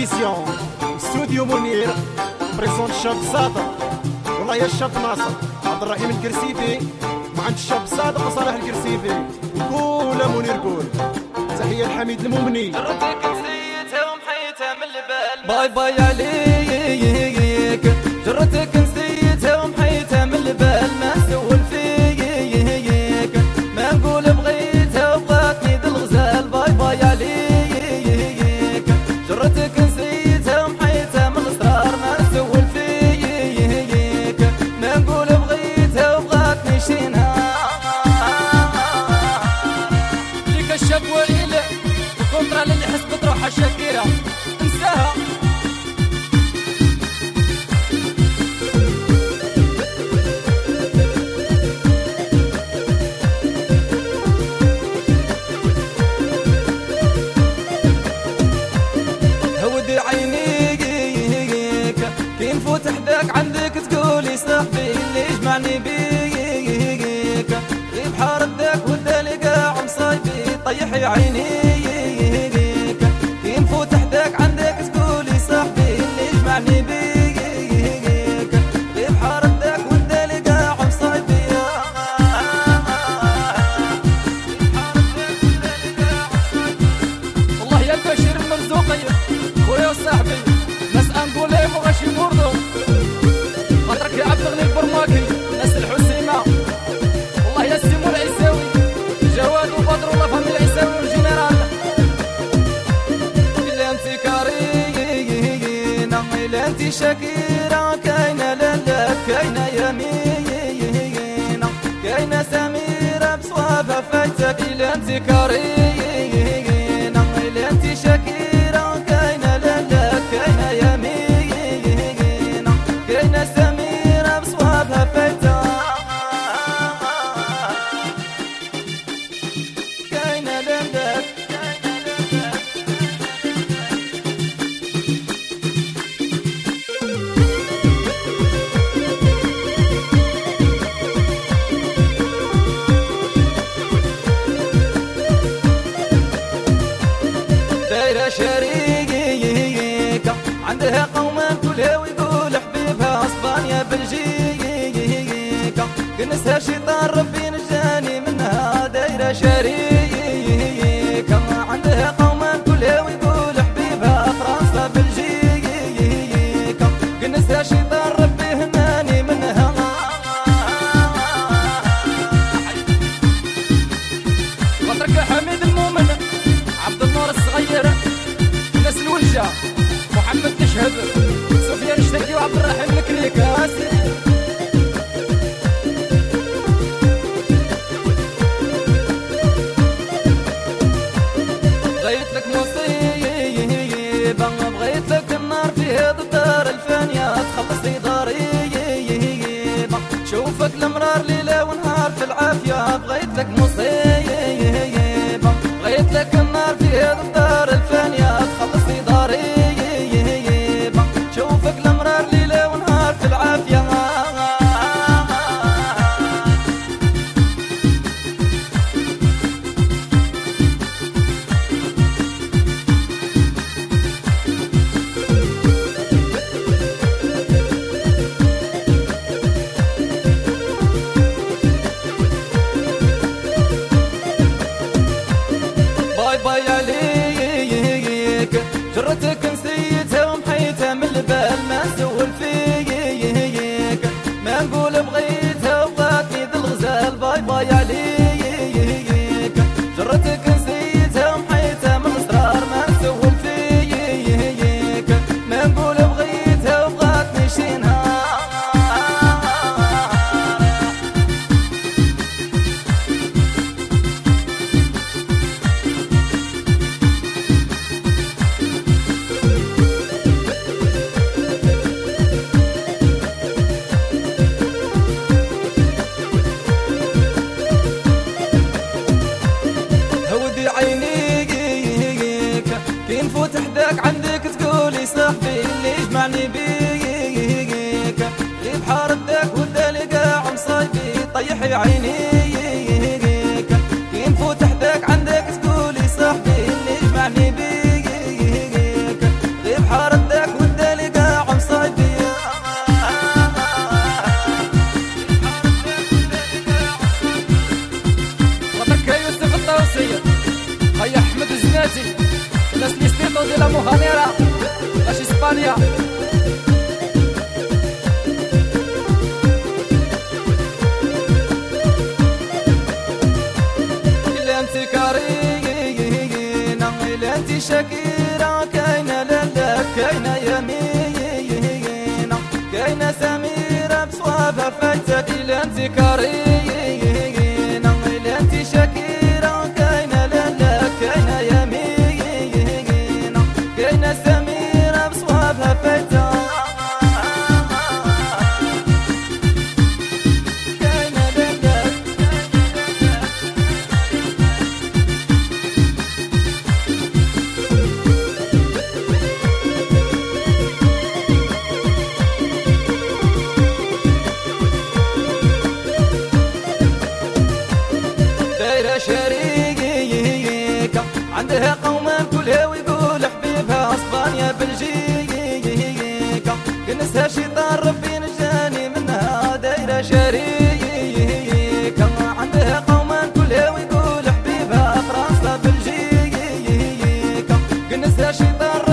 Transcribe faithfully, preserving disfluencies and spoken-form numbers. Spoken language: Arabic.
إديسيون استوديو منير بريزون الشاب صادق والله يا الشاب ناصر عبد الرحيم الكرسيفي مع الشاب صادق وصالح الكرسيفي قول منير قول. تحية لحميد المؤمني. جرتك نسيتها ومحيتها من البال باي باي عليك. جرتك نسيتها ومحيتها من البال ما نسول فيك ما نقول بغيتها وبغاتني ذا الغزال باي باي عليك. جرتك نسيتها ومحيتها من الاسرار ما نسول فيك ما نقول بغيتها وبغاتني شينها ليك الشاب وإله الكونترا اللي حسبت روحها شاكيرة انساها. هودي عينيك كي نفوت حداك عندك تقولي صاحبي اللي يجمعني بيك غيب حاردك ودالي قاع مصايبي طيحي عينيك كي نفوت حداك عندك تقولي صاحبي اللي يجمعني بيك غيب حاردك ودالي قاع مصايبي والله يا البشير المرزوقي خويا وصاحبي ناس انقول لي مغاشي بوردو خاطرك يا عبد الغني البرماكي ناس الحسيمه والله يا السيمو العيساوي جواد وبدر والله فهمي العيساوي والجنرال الا انت كارينا الا انت شاكيره كاينه لالا كاينه يمينه كاينه سميره بصوابها فايتك الا انت كارينا الا انت شاكيره كاينه لالا كاينه يمينه كاينه سميره بصوابها فايتك كاينه لالا دايره شريكه عندها قوما كلها ويقول حبيبها اسبانيا بلجيكا كنسها شيطان ربي نجاني منها دايره شريكه عندها قوما كلها ويقول حبيبها فرنسا بلجيكا كنسها شيطان ربي هناني منها خاطرك يا حميد المؤمن عبد النور الصغير ناس الولجة محمد تشهد سفيان الشتكي وعبد الرحيم الكريكاسي بغيت لك مصيبة بغيت لك النار في هذا الدار الفانية تخلصي ضريبة شوفك المرار ليلة ونهار في العافية بغيت لك مصيبة بغيت لك النار في هذا الدار الفانية تخلصي ضريبة شوفك المرار ليلة ونهار في العافية باي باي عليك. جرتك نسيتها ومحيتها من البال ما نسول فيك ما نقول بغيتها وبغاتني ذا الغزال باي باي عليك. جرتك نسيتها ومحيتها من الاسرار ما نسول فيك ما نقول بغيتها وبغاتني شينها هودي عينيك كي نفوت حداك عندك تقولي صاحبي اللي يجمعني بيك غيب حاردك ودالي قاع مصايبي طيحي عينيك كي نفوت حداك عندك تقولي صاحبي اللي يجمعني بيك غيب حاردك Son de la Mojanera, la Hispania. إلا أنت كارينا إلا أنت شكيرة كاينة لالا كاينة يمينة كاينة سميرة بصوابها فايتك إلا أنت كارينا إلا أنت شكيرة كاينة لالا كاينة يمينة كاينة سميرة بصوابها فايتك شريكة عندها قوما كلها ويقول حبيبها اسبانيا بلجيكا كنسها شيطان ربي نجاني منها دايرة شريكة عندها قوما كلها ويقول حبيبها فرنسا بلجيكا كنسها شيطان